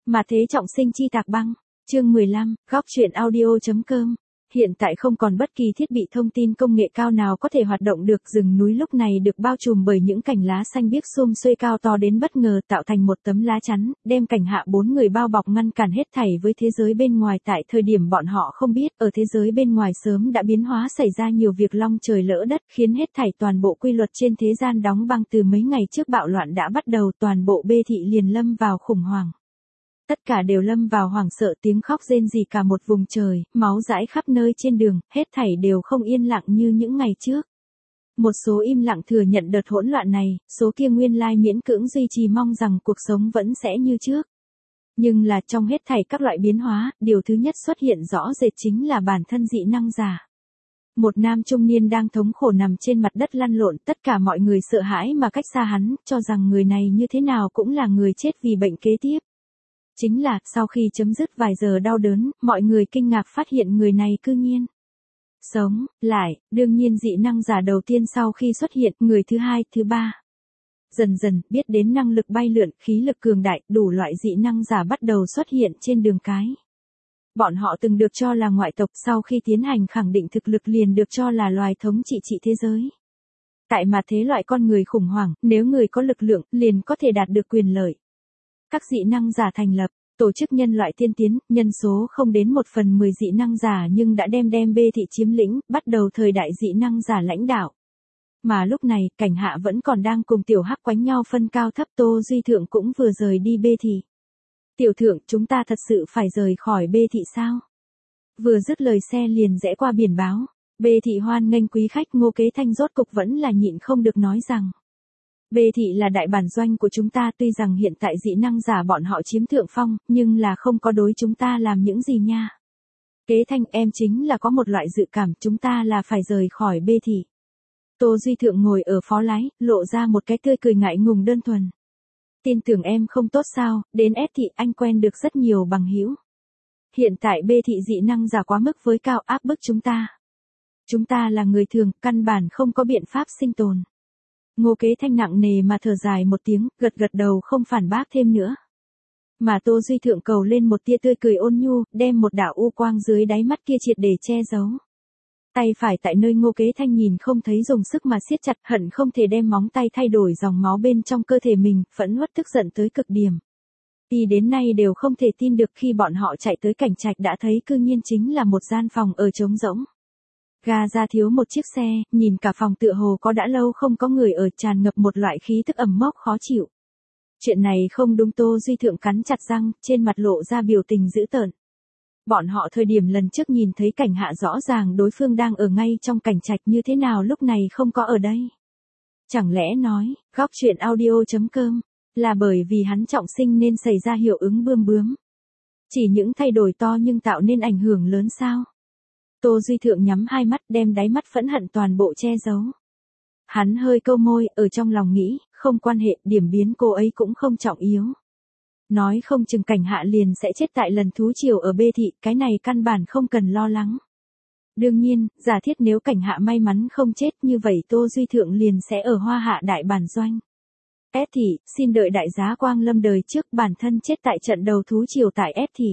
Mà thế trọng sinh chi tạc băng. Chương 15, góc truyện audio.com. Hiện tại không còn bất kỳ thiết bị thông tin công nghệ cao nào có thể hoạt động được. Rừng núi lúc này được bao trùm bởi những cành lá xanh biếc sum xuê cao to đến bất ngờ, tạo thành một tấm lá chắn, đem Cảnh Hạ bốn người bao bọc ngăn cản hết thảy với thế giới bên ngoài. Tại thời điểm bọn họ không biết, ở thế giới bên ngoài sớm đã biến hóa xảy ra nhiều việc long trời lỡ đất, khiến hết thảy toàn bộ quy luật trên thế gian đóng băng. Từ mấy ngày trước bạo loạn đã bắt đầu, toàn bộ Bê thị liền lâm vào khủng hoảng. Tất cả đều lâm vào hoảng sợ, tiếng khóc rên rỉ cả một vùng trời, máu dãi khắp nơi trên đường, hết thảy đều không yên lặng như những ngày trước. Một số im lặng thừa nhận đợt hỗn loạn này, số kia nguyên lai miễn cưỡng duy trì mong rằng cuộc sống vẫn sẽ như trước. Nhưng là trong hết thảy các loại biến hóa, điều thứ nhất xuất hiện rõ rệt chính là bản thân dị năng giả. Một nam trung niên đang thống khổ nằm trên mặt đất lăn lộn, tất cả mọi người sợ hãi mà cách xa hắn, cho rằng người này như thế nào cũng là người chết vì bệnh kế tiếp. Chính là, sau khi chấm dứt vài giờ đau đớn, mọi người kinh ngạc phát hiện người này cư nhiên sống lại. Đương nhiên dị năng giả đầu tiên sau khi xuất hiện, người thứ hai, thứ ba. Dần dần, biết đến năng lực bay lượn, khí lực cường đại, đủ loại dị năng giả bắt đầu xuất hiện trên đường cái. Bọn họ từng được cho là ngoại tộc, sau khi tiến hành khẳng định thực lực liền được cho là loài thống trị thế giới. Tại mà thế loại con người khủng hoảng, nếu người có lực lượng, liền có thể đạt được quyền lợi. Các dị năng giả thành lập, tổ chức nhân loại tiên tiến, nhân số không đến 1/10 dị năng giả nhưng đã đem Bê thị chiếm lĩnh, bắt đầu thời đại dị năng giả lãnh đạo. Mà lúc này, Cảnh Hạ vẫn còn đang cùng Tiểu Hắc quánh nhau phân cao thấp. Tô Duy Thượng cũng vừa rời đi Bê thị. Tiểu Thượng, chúng ta thật sự phải rời khỏi Bê thị sao? Vừa dứt lời xe liền rẽ qua biển báo. Bê thị hoan nghênh quý khách. Ngô Kế Thanh rốt cục vẫn là nhịn không được nói rằng. Bê thị là đại bản doanh của chúng ta, tuy rằng hiện tại dị năng giả bọn họ chiếm thượng phong, nhưng là không có đối chúng ta làm những gì nha. Kế Thanh, em chính là có một loại dự cảm chúng ta là phải rời khỏi Bê thị. Tô Duy Thượng ngồi ở phó lái, lộ ra một cái tươi cười ngại ngùng đơn thuần. Tin tưởng em không tốt sao, đến S thị anh quen được rất nhiều bằng hữu. Hiện tại Bê thị dị năng giả quá mức với cao, áp bức chúng ta. Chúng ta là người thường, căn bản không có biện pháp sinh tồn. Ngô Kế Thanh nặng nề mà thở dài một tiếng, gật gật đầu không phản bác thêm nữa. Mà Tô Duy Thượng cầu lên một tia tươi cười ôn nhu, đem một đạo u quang dưới đáy mắt kia triệt để che giấu. Tay phải tại nơi Ngô Kế Thanh nhìn không thấy dùng sức mà siết chặt, hận không thể đem móng tay thay đổi dòng máu bên trong cơ thể mình, phẫn uất tức giận tới cực điểm. Thì đến nay đều không thể tin được khi bọn họ chạy tới Cảnh Trạch đã thấy cư nhiên chính là một gian phòng ở trống rỗng. Ga ra thiếu một chiếc xe, nhìn cả phòng tựa hồ có đã lâu không có người ở, tràn ngập một loại khí tức ẩm mốc khó chịu. Chuyện này không đúng. Tô Duy Thượng cắn chặt răng, trên mặt lộ ra biểu tình dữ tợn. Bọn họ thời điểm lần trước nhìn thấy Cảnh Hạ rõ ràng đối phương đang ở ngay trong Cảnh Trạch, như thế nào lúc này không có ở đây. Chẳng lẽ nói, góc truyện audio.com, là bởi vì hắn trọng sinh nên xảy ra hiệu ứng bươm bướm. Chỉ những thay đổi to nhưng tạo nên ảnh hưởng lớn sao? Tô Duy Thượng nhắm hai mắt, đem đáy mắt phẫn hận toàn bộ che giấu. Hắn hơi câu môi, ở trong lòng nghĩ, không quan hệ, điểm biến cô ấy cũng không trọng yếu. Nói không chừng Cảnh Hạ liền sẽ chết tại lần thú triều ở Bê thị, cái này căn bản không cần lo lắng. Đương nhiên, giả thiết nếu Cảnh Hạ may mắn không chết, như vậy Tô Duy Thượng liền sẽ ở Hoa Hạ đại bản doanh. S thị, xin đợi đại giá quang lâm đời trước, bản thân chết tại trận đầu thú triều tại S thị.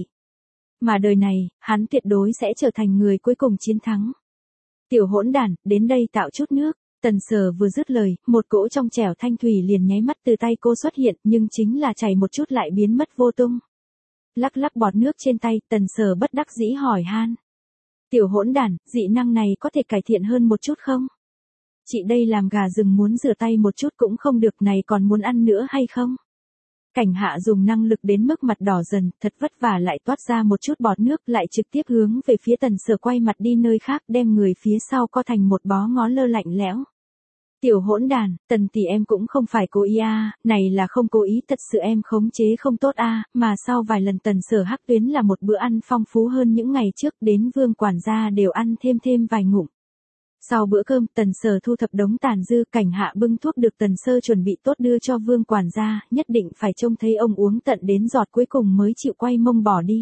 Mà đời này, hắn tuyệt đối sẽ trở thành người cuối cùng chiến thắng. Tiểu hỗn đản, đến đây tạo chút nước. Tần Sở vừa dứt lời, một cỗ trong trẻo thanh thủy liền nháy mắt từ tay cô xuất hiện, nhưng chính là chảy một chút lại biến mất vô tung. Lắc lắc bọt nước trên tay, Tần Sở bất đắc dĩ hỏi han. Tiểu hỗn đản, dị năng này có thể cải thiện hơn một chút không? Chị đây làm gà rừng muốn rửa tay một chút cũng không được, này còn muốn ăn nữa hay không? Cảnh Hạ dùng năng lực đến mức mặt đỏ dần, thật vất vả lại toát ra một chút bọt nước, lại trực tiếp hướng về phía Tần Sở quay mặt đi nơi khác, đem người phía sau co thành một bó ngó lơ lạnh lẽo. Tiểu hỗn đàn, Tần tỷ em cũng không phải cố ý a, này là không cố ý, thật sự em khống chế không tốt a, mà sau vài lần Tần Sở hắc tuyến là một bữa ăn phong phú hơn những ngày trước, đến Vương quản gia đều ăn thêm vài ngụm. Sau bữa cơm, Tần Sở thu thập đống tàn dư, Cảnh Hạ bưng thuốc được Tần Sơ chuẩn bị tốt đưa cho Vương quản gia, nhất định phải trông thấy ông uống tận đến giọt cuối cùng mới chịu quay mông bỏ đi.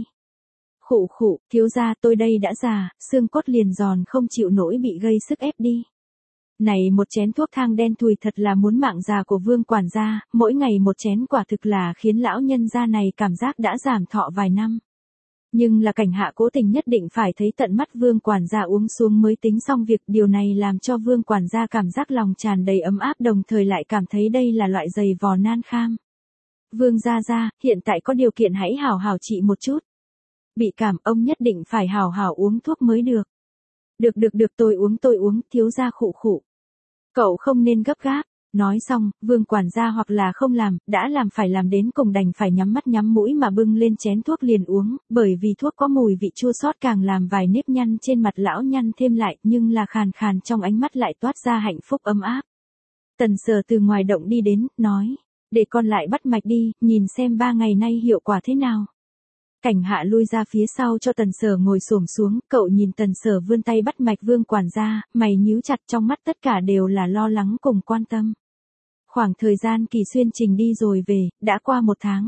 Khụ khụ, thiếu gia tôi đây đã già, xương cốt liền giòn không chịu nổi bị gây sức ép đi. Này một chén thuốc thang đen thùi thật là muốn mạng già của Vương quản gia, mỗi ngày một chén quả thực là khiến lão nhân gia này cảm giác đã giảm thọ vài năm. Nhưng là Cảnh Hạ cố tình nhất định phải thấy tận mắt Vương quản gia uống xuống mới tính xong việc, điều này làm cho Vương quản gia cảm giác lòng tràn đầy ấm áp, đồng thời lại cảm thấy đây là loại giày vò nan kham. Vương gia gia, hiện tại có điều kiện hãy hảo hảo trị một chút. Bị cảm ông nhất định phải hảo hảo uống thuốc mới được. Được tôi uống, thiếu gia khụ khụ. Cậu không nên gấp gáp. Nói xong, Vương quản gia hoặc là không làm, đã làm phải làm đến cùng đành phải nhắm mắt nhắm mũi mà bưng lên chén thuốc liền uống, bởi vì thuốc có mùi vị chua xót càng làm vài nếp nhăn trên mặt lão nhăn thêm lại, nhưng là khàn khàn trong ánh mắt lại toát ra hạnh phúc ấm áp. Tần Sở từ ngoài động đi đến, nói, để con lại bắt mạch đi, nhìn xem 3 ngày nay hiệu quả thế nào. Cảnh Hạ lui ra phía sau cho Tần Sở ngồi xổm xuống, cậu nhìn Tần Sở vươn tay bắt mạch Vương quản gia, mày nhíu chặt, trong mắt tất cả đều là lo lắng cùng quan tâm. Khoảng thời gian Kỳ Xuyên Trình đi rồi về, đã qua 1 tháng.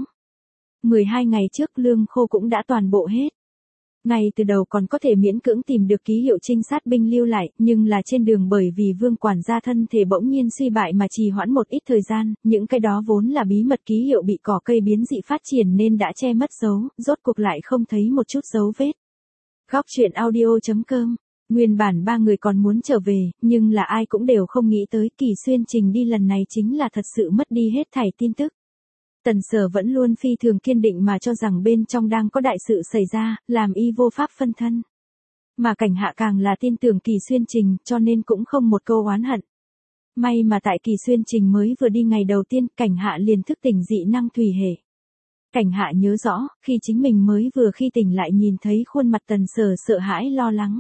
12 ngày trước lương khô cũng đã toàn bộ hết. Ngay từ đầu còn có thể miễn cưỡng tìm được ký hiệu trinh sát binh lưu lại, nhưng là trên đường bởi vì Vương quản gia thân thể bỗng nhiên suy bại mà trì hoãn một ít thời gian, những cái đó vốn là bí mật ký hiệu bị cỏ cây biến dị phát triển nên đã che mất dấu, rốt cuộc lại không thấy một chút dấu vết. Góc truyện audio.com. Nguyên bản 3 người còn muốn trở về, nhưng là ai cũng đều không nghĩ tới Kỳ Xuyên Trình đi lần này chính là thật sự mất đi hết thảy tin tức. Tần Sở vẫn luôn phi thường kiên định mà cho rằng bên trong đang có đại sự xảy ra, làm y vô pháp phân thân. Mà Cảnh Hạ càng là tin tưởng Kỳ Xuyên Trình, cho nên cũng không một câu oán hận. May mà tại Kỳ Xuyên Trình mới vừa đi ngày đầu tiên, Cảnh Hạ liền thức tỉnh dị năng thủy hệ. Cảnh Hạ nhớ rõ, khi chính mình mới vừa khi tỉnh lại nhìn thấy khuôn mặt Tần Sở sợ hãi lo lắng.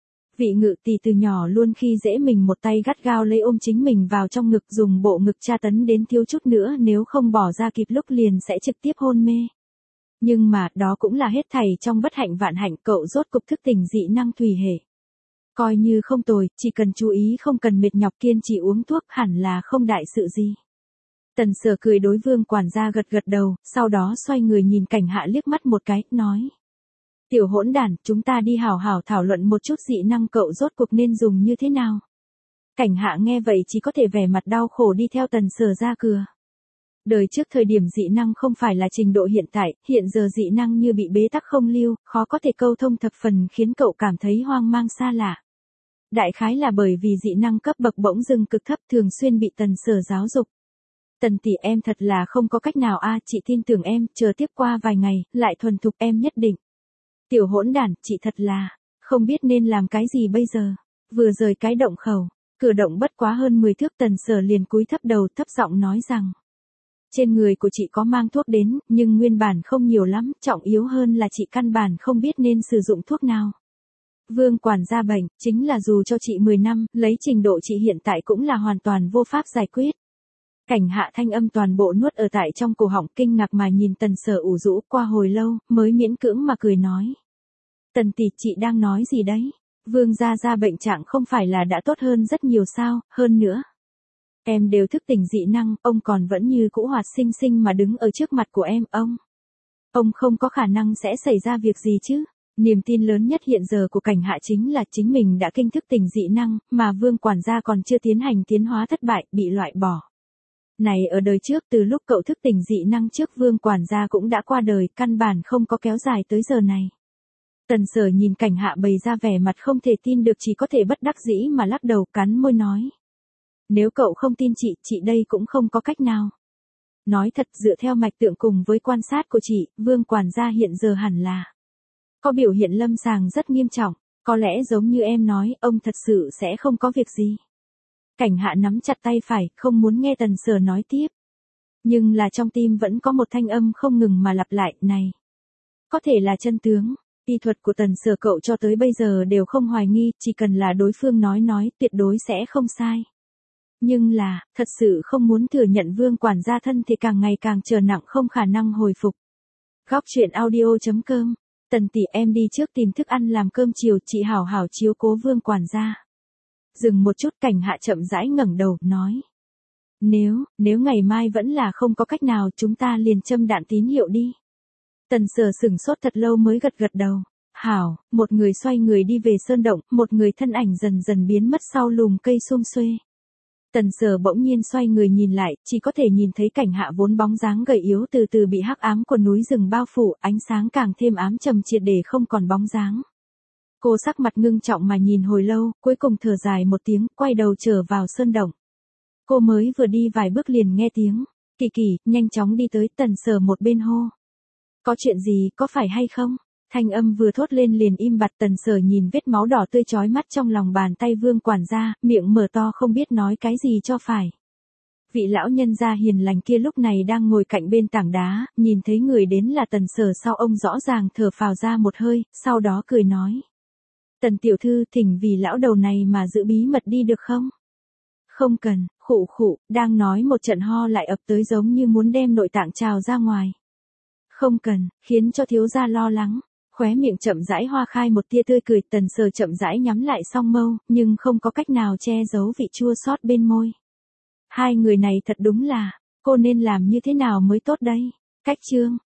Vị Ngự tỷ từ nhỏ luôn khi dễ mình một tay gắt gao lấy ôm chính mình vào trong ngực, dùng bộ ngực tra tấn đến thiếu chút nữa nếu không bỏ ra kịp lúc liền sẽ trực tiếp hôn mê. Nhưng mà, đó cũng là hết thảy trong bất hạnh vạn hạnh, cậu rốt cục thức tỉnh dị năng thủy hệ. Coi như không tồi, chỉ cần chú ý không cần mệt nhọc kiên trì uống thuốc hẳn là không đại sự gì. Tần Sở cười đối Vương quản gia gật gật đầu, sau đó xoay người nhìn Cảnh Hạ liếc mắt một cái, nói. Tiểu hỗn đản, chúng ta đi hảo hảo thảo luận một chút dị năng cậu rốt cuộc nên dùng như thế nào. Cảnh Hạ nghe vậy chỉ có thể vẻ mặt đau khổ đi theo Tần Sở ra cửa. Đời trước thời điểm dị năng không phải là trình độ hiện tại, hiện giờ dị năng như bị bế tắc không lưu, khó có thể câu thông thập phần khiến cậu cảm thấy hoang mang xa lạ. Đại khái là bởi vì dị năng cấp bậc bỗng dưng cực thấp thường xuyên bị Tần Sở giáo dục. Tần tỷ em thật là không có cách nào a, chị tin tưởng em, chờ tiếp qua vài ngày, lại thuần thục em nhất định. Tiểu hỗn đản, chị thật là, không biết nên làm cái gì bây giờ. Vừa rời cái động khẩu, cửa động bất quá hơn 10 thước, Tần Sở liền cúi thấp đầu thấp giọng nói rằng. Trên người của chị có mang thuốc đến, nhưng nguyên bản không nhiều lắm, trọng yếu hơn là chị căn bản không biết nên sử dụng thuốc nào. Vương quản gia bệnh, chính là dù cho chị 10 năm, lấy trình độ chị hiện tại cũng là hoàn toàn vô pháp giải quyết. Cảnh Hạ thanh âm toàn bộ nuốt ở tại trong cổ họng, kinh ngạc mà nhìn Tần Sở ủ rũ, qua hồi lâu, mới miễn cưỡng mà cười nói. Tần tỷ, chị đang nói gì đấy? Vương gia bệnh trạng không phải là đã tốt hơn rất nhiều sao, hơn nữa. Em đều thức tỉnh dị năng, ông còn vẫn như cũ hoạt sinh sinh mà đứng ở trước mặt của em, ông không có khả năng sẽ xảy ra việc gì chứ. Niềm tin lớn nhất hiện giờ của Cảnh Hạ chính là chính mình đã kinh thức tỉnh dị năng, mà Vương quản gia còn chưa tiến hành tiến hóa thất bại, bị loại bỏ. Này ở đời trước từ lúc cậu thức tỉnh dị năng trước Vương quản gia cũng đã qua đời, căn bản không có kéo dài tới giờ này. Tần Sở nhìn Cảnh Hạ bày ra vẻ mặt không thể tin được, chỉ có thể bất đắc dĩ mà lắc đầu, cắn môi nói. Nếu cậu không tin chị đây cũng không có cách nào. Nói thật, dựa theo mạch tượng cùng với quan sát của chị, Vương quản gia hiện giờ hẳn là có biểu hiện lâm sàng rất nghiêm trọng, có lẽ giống như em nói, ông thật sự sẽ không có việc gì. Cảnh Hạ nắm chặt tay phải, không muốn nghe Tần Sở nói tiếp. Nhưng là trong tim vẫn có một thanh âm không ngừng mà lặp lại, này. Có thể là chân tướng, y thuật của Tần Sở cậu cho tới bây giờ đều không hoài nghi, chỉ cần là đối phương nói, tuyệt đối sẽ không sai. Nhưng là, thật sự không muốn thừa nhận Vương quản gia thân thì càng ngày càng trở nặng, không khả năng hồi phục. Góc truyện audio.com. Tần tỷ, em đi trước tìm thức ăn làm cơm chiều, chị hảo hảo chiếu cố Vương quản gia. Dừng một chút, Cảnh Hạ chậm rãi ngẩng đầu, nói. Nếu ngày mai vẫn là không có cách nào, chúng ta liền châm đạn tín hiệu đi. Tần Sở sửng sốt thật lâu mới gật gật đầu. Hảo, một người xoay người đi về sơn động, một người thân ảnh dần dần biến mất sau lùm cây sum xuê. Tần Sở bỗng nhiên xoay người nhìn lại, chỉ có thể nhìn thấy cảnh hạ vốn bóng dáng gầy yếu từ từ bị hắc ám của núi rừng bao phủ, ánh sáng càng thêm ám trầm triệt để không còn bóng dáng. Cô sắc mặt ngưng trọng mà nhìn hồi lâu, cuối cùng thở dài một tiếng, quay đầu trở vào sơn động. Cô mới vừa đi vài bước liền nghe tiếng, Kỳ Kỳ, nhanh chóng đi tới. Tần Sở một bên hô. Có chuyện gì, có phải hay không? Thanh âm vừa thốt lên liền im bặt. Tần Sở nhìn vết máu đỏ tươi chói mắt trong lòng bàn tay Vương quản gia, miệng mở to không biết nói cái gì cho phải. Vị lão nhân gia hiền lành kia lúc này đang ngồi cạnh bên tảng đá, nhìn thấy người đến là Tần Sở sau ông rõ ràng thở phào ra một hơi, sau đó cười nói. Tần tiểu thư, thỉnh vì lão đầu này mà giữ bí mật đi được không? Không cần, khụ khụ, đang nói một trận ho lại ập tới giống như muốn đem nội tạng trào ra ngoài. Không cần, khiến cho thiếu gia lo lắng. Khóe miệng chậm rãi hoa khai một tia tươi cười. Tần Sở chậm rãi nhắm lại song mâu, nhưng không có cách nào che giấu vị chua xót bên môi. Hai người này thật đúng là, cô nên làm như thế nào mới tốt đây? Cách chương,